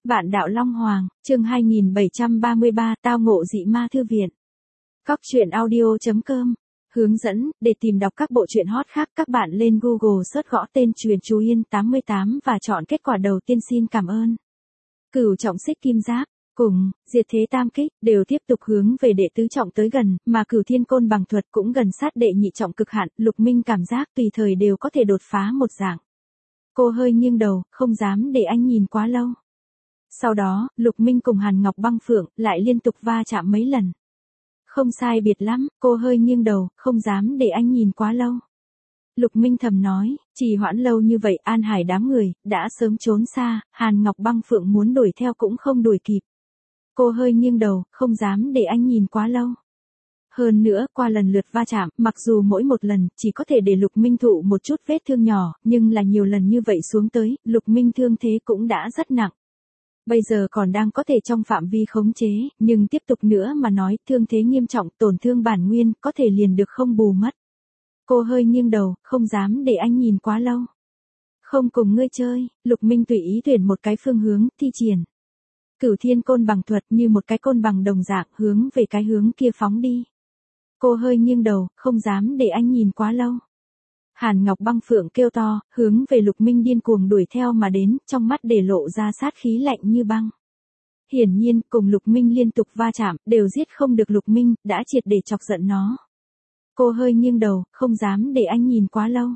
Vạn Đạo Long Hoàng, chương 2733, tao ngộ dị ma thư viện. Cóc truyện audio.com. Hướng dẫn, để tìm đọc các bộ truyện hot khác các bạn lên Google search gõ tên Truyền Chú Yên 88 và chọn kết quả đầu tiên. Xin cảm ơn. Cửu trọng xích kim giáp, cùng, diệt thế tam kích, đều tiếp tục hướng về đệ tứ trọng tới gần, mà cửu thiên côn bằng thuật cũng gần sát đệ nhị trọng cực hạn, Lục Minh cảm giác tùy thời đều có thể đột phá một dạng. Cô hơi nghiêng đầu, không dám để anh nhìn quá lâu. Sau đó, Lục Minh cùng Hàn Ngọc Băng Phượng lại liên tục va chạm mấy lần. Không sai biệt lắm, cô hơi nghiêng đầu, không dám để anh nhìn quá lâu. Lục Minh thầm nói, trì hoãn lâu như vậy An Hải đám người, đã sớm trốn xa, Hàn Ngọc Băng Phượng muốn đuổi theo cũng không đuổi kịp. Cô hơi nghiêng đầu, không dám để anh nhìn quá lâu. Hơn nữa, qua lần lượt va chạm, mặc dù mỗi một lần chỉ có thể để Lục Minh thụ một chút vết thương nhỏ, nhưng là nhiều lần như vậy xuống tới, Lục Minh thương thế cũng đã rất nặng. Bây giờ còn đang có thể trong phạm vi khống chế, nhưng tiếp tục nữa mà nói, thương thế nghiêm trọng, tổn thương bản nguyên, có thể liền được không bù mất. Cô hơi nghiêng đầu, không dám để anh nhìn quá lâu. Không cùng ngươi chơi, Lục Minh tùy ý tuyển một cái phương hướng, thi triển. Cửu thiên côn bằng thuật như một cái côn bằng đồng dạng hướng về cái hướng kia phóng đi. Cô hơi nghiêng đầu, không dám để anh nhìn quá lâu. Hàn Ngọc Băng Phượng kêu to, hướng về Lục Minh điên cuồng đuổi theo mà đến, trong mắt để lộ ra sát khí lạnh như băng. Hiển nhiên, cùng Lục Minh liên tục va chạm, đều giết không được Lục Minh, đã triệt để chọc giận nó. Cô hơi nghiêng đầu, không dám để anh nhìn quá lâu.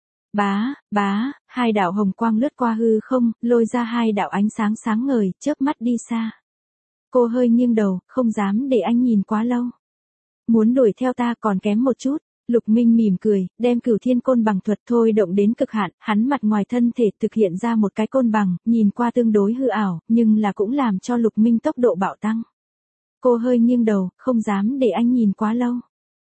Bá, hai đạo hồng quang lướt qua hư không, lôi ra hai đạo ánh sáng sáng ngời, chớp mắt đi xa. Cô hơi nghiêng đầu, không dám để anh nhìn quá lâu. Muốn đuổi theo ta còn kém một chút. Lục Minh mỉm cười, đem cửu thiên côn bằng thuật thôi động đến cực hạn, hắn mặt ngoài thân thể thực hiện ra một cái côn bằng, nhìn qua tương đối hư ảo, nhưng là cũng làm cho Lục Minh tốc độ bạo tăng. Cô hơi nghiêng đầu, không dám để anh nhìn quá lâu.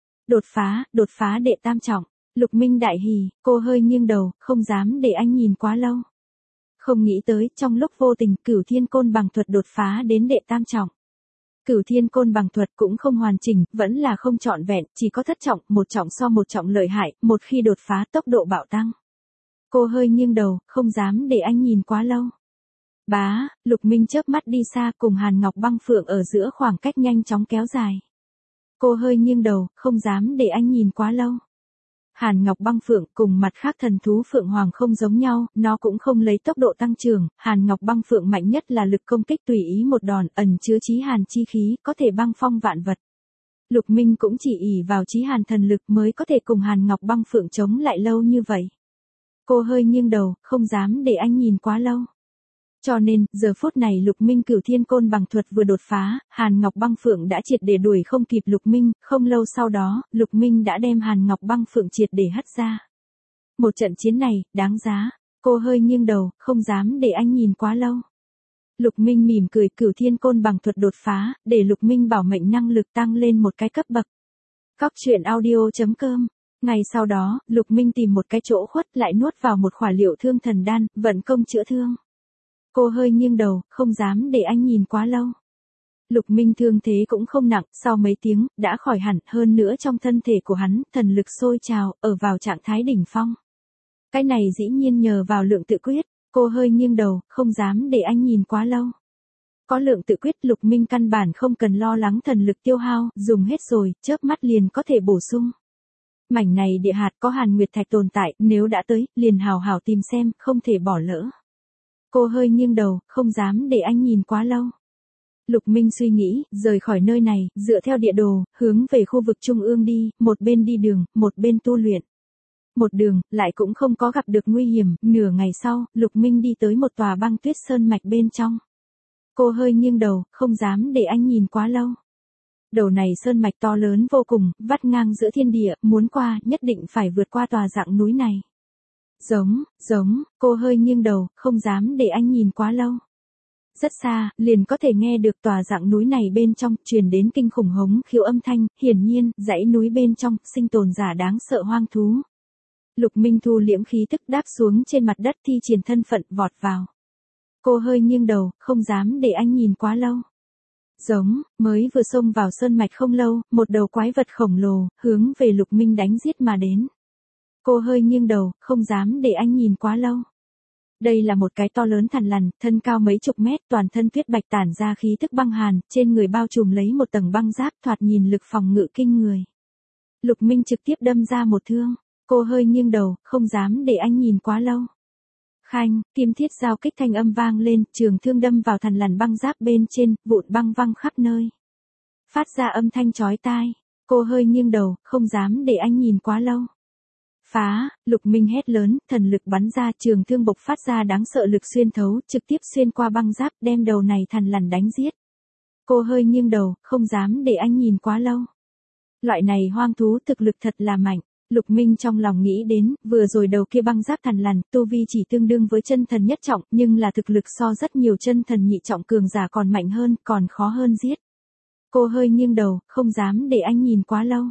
Đột phá đệ tam trọng, Lục Minh đại hỉ, cô hơi nghiêng đầu, không dám để anh nhìn quá lâu. Không nghĩ tới, trong lúc vô tình, cửu thiên côn bằng thuật đột phá đến đệ tam trọng. Cửu thiên côn bằng thuật cũng không hoàn chỉnh, vẫn là không trọn vẹn, chỉ có thất trọng, một trọng so một trọng lợi hại, một khi đột phá tốc độ bạo tăng. Cô hơi nghiêng đầu, không dám để anh nhìn quá lâu. Lục Minh chớp mắt đi xa cùng Hàn Ngọc Băng Phượng ở giữa khoảng cách nhanh chóng kéo dài. Cô hơi nghiêng đầu, không dám để anh nhìn quá lâu. Hàn Ngọc Băng Phượng cùng mặt khác thần thú Phượng Hoàng không giống nhau, nó cũng không lấy tốc độ tăng trưởng, Hàn Ngọc Băng Phượng mạnh nhất là lực công kích tùy ý một đòn, ẩn chứa chí hàn chi khí, có thể băng phong vạn vật. Lục Minh cũng chỉ ỷ vào chí hàn thần lực mới có thể cùng Hàn Ngọc Băng Phượng chống lại lâu như vậy. Cô hơi nghiêng đầu, không dám để anh nhìn quá lâu. Cho nên, giờ phút này Lục Minh cửu thiên côn bằng thuật vừa đột phá, Hàn Ngọc Băng Phượng đã triệt để đuổi không kịp Lục Minh, không lâu sau đó, Lục Minh đã đem Hàn Ngọc Băng Phượng triệt để hất ra. Một trận chiến này, đáng giá. Cô hơi nghiêng đầu, không dám để anh nhìn quá lâu. Lục Minh mỉm cười, cửu thiên côn bằng thuật đột phá, để Lục Minh bảo mệnh năng lực tăng lên một cái cấp bậc. Cóc truyện audio.com. Ngày sau đó, Lục Minh tìm một cái chỗ khuất lại nuốt vào một khỏa liệu thương thần đan, vận công chữa thương. Cô hơi nghiêng đầu, không dám để anh nhìn quá lâu. Lục Minh thương thế cũng không nặng, sau mấy tiếng, đã khỏi hẳn, hơn nữa trong thân thể của hắn, thần lực sôi trào, ở vào trạng thái đỉnh phong. Cái này dĩ nhiên nhờ vào lượng tự quyết, cô hơi nghiêng đầu, không dám để anh nhìn quá lâu. Có lượng tự quyết, Lục Minh căn bản không cần lo lắng thần lực tiêu hao, dùng hết rồi, chớp mắt liền có thể bổ sung. Mảnh này địa hạt có Hàn Nguyệt Thạch tồn tại, nếu đã tới, liền hào hào tìm xem, không thể bỏ lỡ. Cô hơi nghiêng đầu, không dám để anh nhìn quá lâu. Lục Minh suy nghĩ, rời khỏi nơi này, dựa theo địa đồ, hướng về khu vực trung ương đi, một bên đi đường, một bên tu luyện. Một đường, lại cũng không có gặp được nguy hiểm, nửa ngày sau, Lục Minh đi tới một tòa băng tuyết sơn mạch bên trong. Cô hơi nghiêng đầu, không dám để anh nhìn quá lâu. Đầu này sơn mạch to lớn vô cùng, vắt ngang giữa thiên địa, muốn qua, nhất định phải vượt qua tòa dạng núi này. Cô hơi nghiêng đầu, không dám để anh nhìn quá lâu. Rất xa, liền có thể nghe được tòa dạng núi này bên trong, truyền đến kinh khủng hống khiếu âm thanh, hiển nhiên, dãy núi bên trong, sinh tồn giả đáng sợ hoang thú. Lục Minh thu liễm khí tức đáp xuống trên mặt đất thi triển thân phận, vọt vào. Cô hơi nghiêng đầu, không dám để anh nhìn quá lâu. Mới vừa xông vào sơn mạch không lâu, một đầu quái vật khổng lồ, hướng về Lục Minh đánh giết mà đến. Cô hơi nghiêng đầu, không dám để anh nhìn quá lâu. Đây là một cái to lớn thằn lằn, thân cao mấy chục mét, toàn thân tuyết bạch tản ra khí tức băng hàn, trên người bao trùm lấy một tầng băng giáp, thoạt nhìn lực phòng ngự kinh người. Lục Minh trực tiếp đâm ra một thương, cô hơi nghiêng đầu, không dám để anh nhìn quá lâu. Khanh, kim thiết giao kích thanh âm vang lên, trường thương đâm vào thằn lằn băng giáp bên trên, vụn băng văng khắp nơi. Phát ra âm thanh chói tai, cô hơi nghiêng đầu, không dám để anh nhìn quá lâu. Phá, Lục Minh hét lớn, thần lực bắn ra, trường thương bộc phát ra đáng sợ lực xuyên thấu, trực tiếp xuyên qua băng giáp, đem đầu này thằn lằn đánh giết. Cô hơi nghiêng đầu, không dám để anh nhìn quá lâu. Loại này hoang thú thực lực thật là mạnh. Lục Minh trong lòng nghĩ đến, vừa rồi đầu kia băng giáp thằn lằn, tu vi chỉ tương đương với chân thần nhất trọng, nhưng là thực lực so rất nhiều chân thần nhị trọng cường giả còn mạnh hơn, còn khó hơn giết. Cô hơi nghiêng đầu, không dám để anh nhìn quá lâu.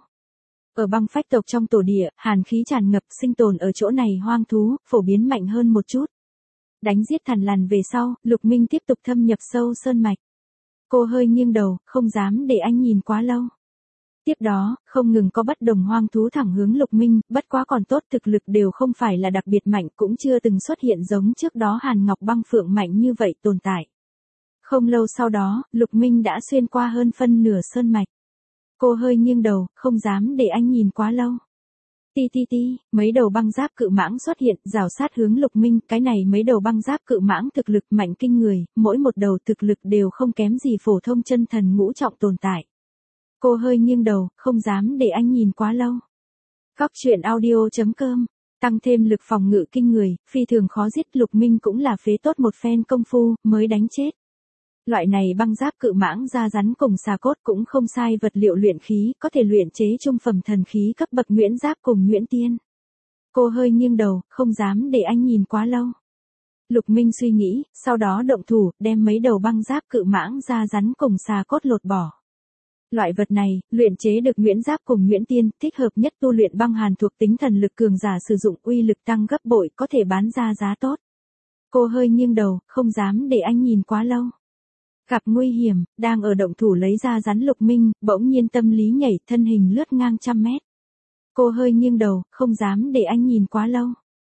Ở băng phách tộc trong tổ địa, hàn khí tràn ngập, sinh tồn ở chỗ này hoang thú, phổ biến mạnh hơn một chút. Đánh giết thằn lằn về sau, Lục Minh tiếp tục thâm nhập sâu sơn mạch. Cô hơi nghiêng đầu, không dám để anh nhìn quá lâu. Tiếp đó, không ngừng có bất đồng hoang thú thẳng hướng Lục Minh, bất quá còn tốt thực lực đều không phải là đặc biệt mạnh, cũng chưa từng xuất hiện giống trước đó Hàn Ngọc Băng Phượng mạnh như vậy tồn tại. Không lâu sau đó, Lục Minh đã xuyên qua hơn phân nửa sơn mạch. Cô hơi nghiêng đầu, không dám để anh nhìn quá lâu. Ti ti ti, mấy đầu băng giáp cự mãng xuất hiện, rào sát hướng Lục Minh, cái này mấy đầu băng giáp cự mãng thực lực mạnh kinh người, mỗi một đầu thực lực đều không kém gì phổ thông chân thần ngũ trọng tồn tại. Cô hơi nghiêng đầu, không dám để anh nhìn quá lâu. Góc truyện audio.com, tăng thêm lực phòng ngự kinh người, phi thường khó giết. Lục Minh cũng là phế tốt một phen công phu, mới đánh chết. Loại này băng giáp cự mãng da rắn cùng xà cốt cũng không sai, vật liệu luyện khí, có thể luyện chế trung phẩm thần khí cấp bậc Nguyễn Giáp cùng Nguyễn Tiên. Cô hơi nghiêng đầu, không dám để anh nhìn quá lâu. Lục Minh suy nghĩ, sau đó động thủ, đem mấy đầu băng giáp cự mãng da rắn cùng xà cốt lột bỏ. Loại vật này, luyện chế được Nguyễn Giáp cùng Nguyễn Tiên, thích hợp nhất tu luyện băng hàn thuộc tính thần lực cường giả sử dụng, uy lực tăng gấp bội, có thể bán ra giá tốt. Cô hơi nghiêng đầu, không dám để anh nhìn quá lâu. Gặp nguy hiểm, đang ở động thủ lấy ra rắn Lục Minh, bỗng nhiên tâm lý nhảy, thân hình lướt ngang trăm mét. Cô hơi nghiêng đầu, không dám để anh nhìn quá lâu.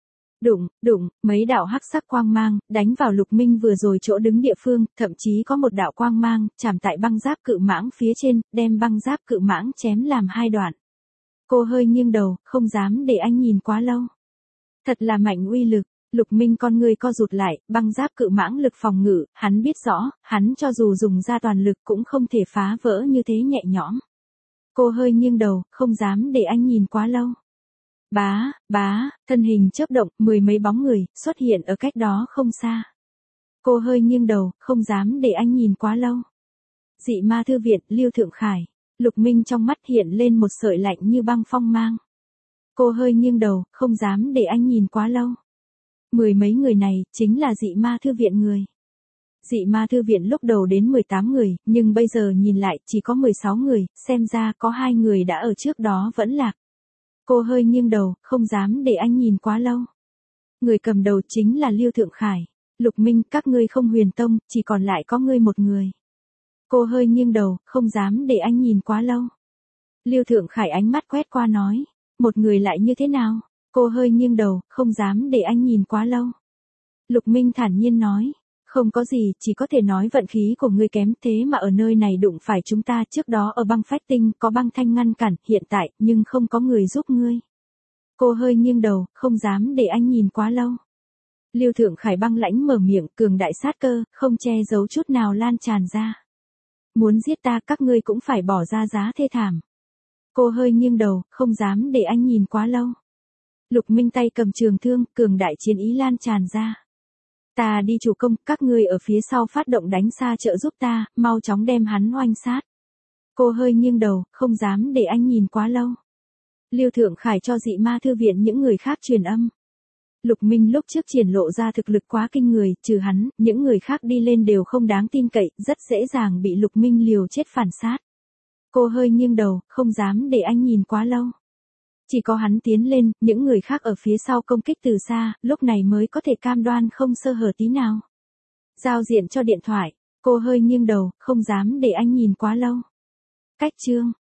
Đụng, mấy đạo hắc sắc quang mang, đánh vào Lục Minh vừa rồi chỗ đứng địa phương, thậm chí có một đạo quang mang, chạm tại băng giáp cự mãng phía trên, đem băng giáp cự mãng chém làm hai đoạn. Cô hơi nghiêng đầu, không dám để anh nhìn quá lâu. Thật là mạnh uy lực. Lục Minh con người co rụt lại, băng giáp cự mãng lực phòng ngự, hắn biết rõ, hắn cho dù dùng ra toàn lực cũng không thể phá vỡ như thế nhẹ nhõm. Cô hơi nghiêng đầu, không dám để anh nhìn quá lâu. Bá, thân hình chớp động, mười mấy bóng người, xuất hiện ở cách đó không xa. Cô hơi nghiêng đầu, không dám để anh nhìn quá lâu. Dị ma thư viện, Lưu Thượng Khải. Lục Minh trong mắt hiện lên một sợi lạnh như băng phong mang. Cô hơi nghiêng đầu, không dám để anh nhìn quá lâu. Mười mấy người này, chính là dị ma thư viện người. Dị ma thư viện lúc đầu đến 18 người, nhưng bây giờ nhìn lại chỉ có 16 người, xem ra có 2 người đã ở trước đó vẫn lạc. Cô hơi nghiêng đầu, không dám để anh nhìn quá lâu. Người cầm đầu chính là Lưu Thượng Khải. Lục Minh, các ngươi không huyền tông, chỉ còn lại có ngươi một người. Cô hơi nghiêng đầu, không dám để anh nhìn quá lâu. Lưu Thượng Khải ánh mắt quét qua nói, một người lại như thế nào? Cô hơi nghiêng đầu, không dám để anh nhìn quá lâu. Lục Minh thản nhiên nói, không có gì, chỉ có thể nói vận khí của ngươi kém, thế mà ở nơi này đụng phải chúng ta. Trước đó ở băng phách tinh có băng thanh ngăn cản, hiện tại, nhưng không có người giúp ngươi. Cô hơi nghiêng đầu, không dám để anh nhìn quá lâu. Lưu Thượng Khải băng lãnh mở miệng, cường đại sát cơ, không che giấu chút nào lan tràn ra. Muốn giết ta, các ngươi cũng phải bỏ ra giá thê thảm. Cô hơi nghiêng đầu, không dám để anh nhìn quá lâu. Lục Minh tay cầm trường thương, cường đại chiến ý lan tràn ra. Ta đi chủ công, các ngươi ở phía sau phát động đánh xa trợ giúp ta, mau chóng đem hắn oanh sát. Cô hơi nghiêng đầu, không dám để anh nhìn quá lâu. Lưu Thượng Khải cho dị ma thư viện những người khác truyền âm. Lục Minh lúc trước triển lộ ra thực lực quá kinh người, trừ hắn, những người khác đi lên đều không đáng tin cậy, rất dễ dàng bị Lục Minh liều chết phản sát. Cô hơi nghiêng đầu, không dám để anh nhìn quá lâu. Chỉ có hắn tiến lên, những người khác ở phía sau công kích từ xa, lúc này mới có thể cam đoan không sơ hở tí nào. Giao diện cho điện thoại, cô hơi nghiêng đầu, không dám để anh nhìn quá lâu. Cách chương.